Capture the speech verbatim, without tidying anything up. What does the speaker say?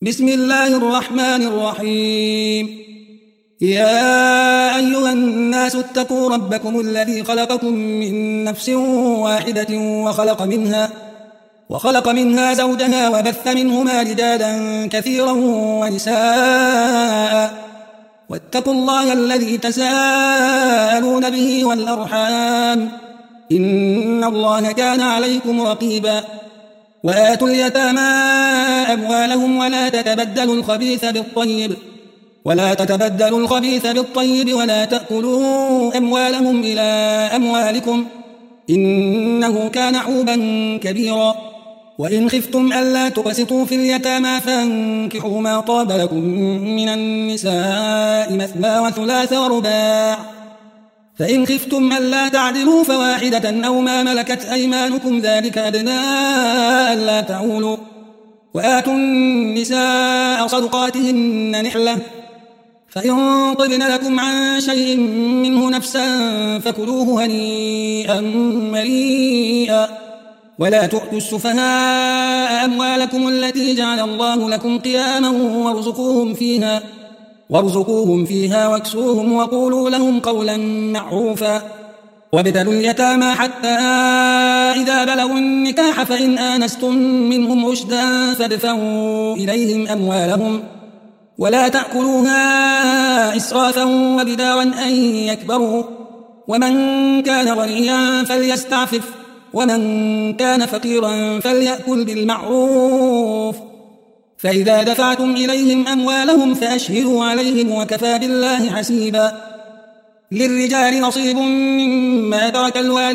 بسم الله الرحمن الرحيم. يا أيها الناس اتقوا ربكم الذي خلقكم من نفس واحدة وخلق منها وخلق منها زوجها وبث منهما رجالا كثيرا ونساء واتقوا الله الذي تساءلون به والأرحام إن الله كان عليكم رقيبا. وآتوا اليتامى أموالهم ولا تتبدلوا الخبيث بالطيب ولا تتبدلوا الخبيث بالطيب ولا تأكلوا أموالهم إلى أموالكم إنه كان حوبا كبيرا. وإن خفتم ألا تقسطوا في اليتامى فانكحوا ما طاب لكم من النساء مثنى وثلاث ورباع، فإن خفتم ألا تعدلوا فواحدة أو ما ملكت أيمانكم ذلك أدنى ألا تعولوا. وآتوا النساء صدقاتهن نحلة، فإن طبن لكم عن شيء منه نفسا فكلوه هنيئا مريئا. ولا تؤتوا السفهاء أموالكم التي جعل الله لكم قياما وارزقوهم فيها وارزقوهم فيها واكسوهم وقولوا لهم قولا معروفا. وابتلوا اليتامى حتى إذا بلغوا النكاح فإن آنستم منهم رشدا فادفعوا إليهم أموالهم ولا تأكلوها إسرافا وبدارا أن يكبروا. ومن كان غنيا فليستعفف ومن كان فقيرا فليأكل بالمعروف. فإذا دفعتم إليهم أموالهم فأشهدوا عليهم وكفى بالله حسيبا. للرجال نصيب مما ترك الوالدين